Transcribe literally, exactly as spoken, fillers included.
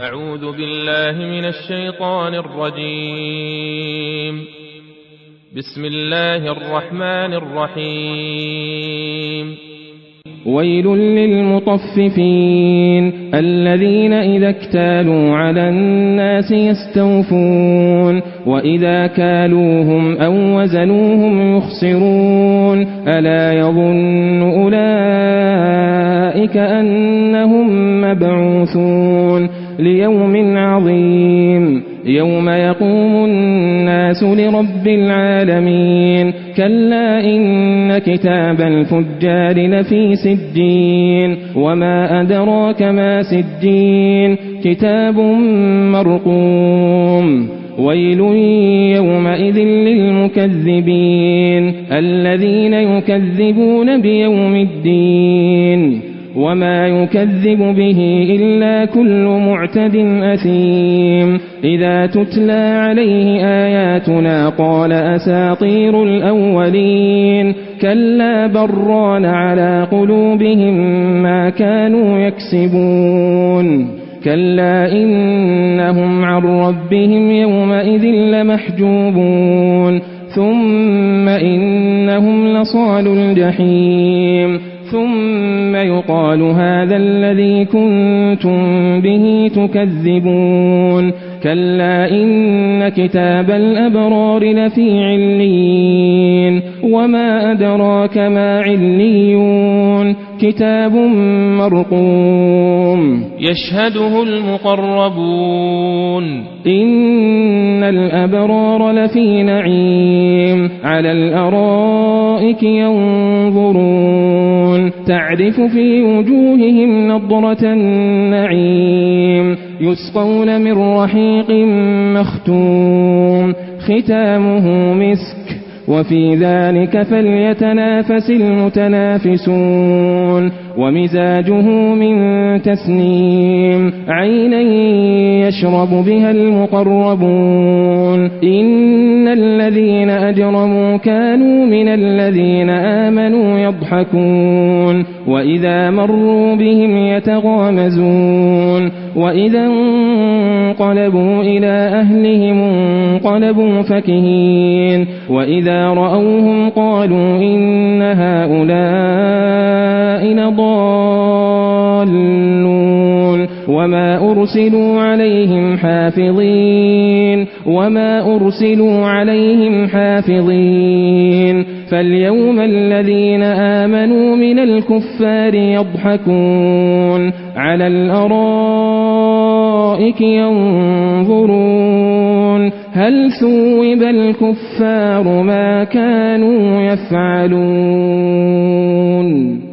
أعوذ بالله من الشيطان الرجيم. بسم الله الرحمن الرحيم. ويل للمطففين الذين إذا اكتالوا على الناس يستوفون وإذا كالوهم أو وزنوهم يخسرون ألا يظن أولئك أنهم مبعوثون ليوم عظيم يوم يقوم الناس لرب العالمين كلا إن كتاب الفجار لفي سجين وما أدراك ما سجين كتاب مرقوم ويل يومئذ للمكذبين الذين يكذبون بيوم الدين وما يكذب به إلا كل معتد أثيم إذا تتلى عليه آياتنا قال أساطير الأولين كلا بران على قلوبهم ما كانوا يكسبون كلا إنهم عن ربهم يومئذ لمحجوبون ثم إنهم لصال الجحيم ثم يقال هذا الذي كنتم به تكذبون كلا إن كتاب الأبرار لفي عليين وما أدراك ما عليون كتاب مرقوم يشهده المقربون إن الأبرار لفي نعيم على الأرائك ينظرون تعرف في وجوههم نضرة النعيم يسقون من رحيق مختوم ختامه مسك وفي ذلك فليتنافس المتنافسون ومزاجه من تسنيم عينا يشرب بها المقربون إن الذين أجرموا كانوا من الذين آمنوا يضحكون وإذا مروا بهم يتغامزون وإذا انقلبوا إلى أهلهم انقلبوا فكهين وإذا رأوهم قالوا إن هؤلاء لضالون وما أرسلوا عليهم حافظين وما أرسلوا عليهم حافظين فاليوم الذين آمنوا من الكفار يضحكون على الأرائك ينظرون هل ثوب الكفار ما كانوا يفعلون.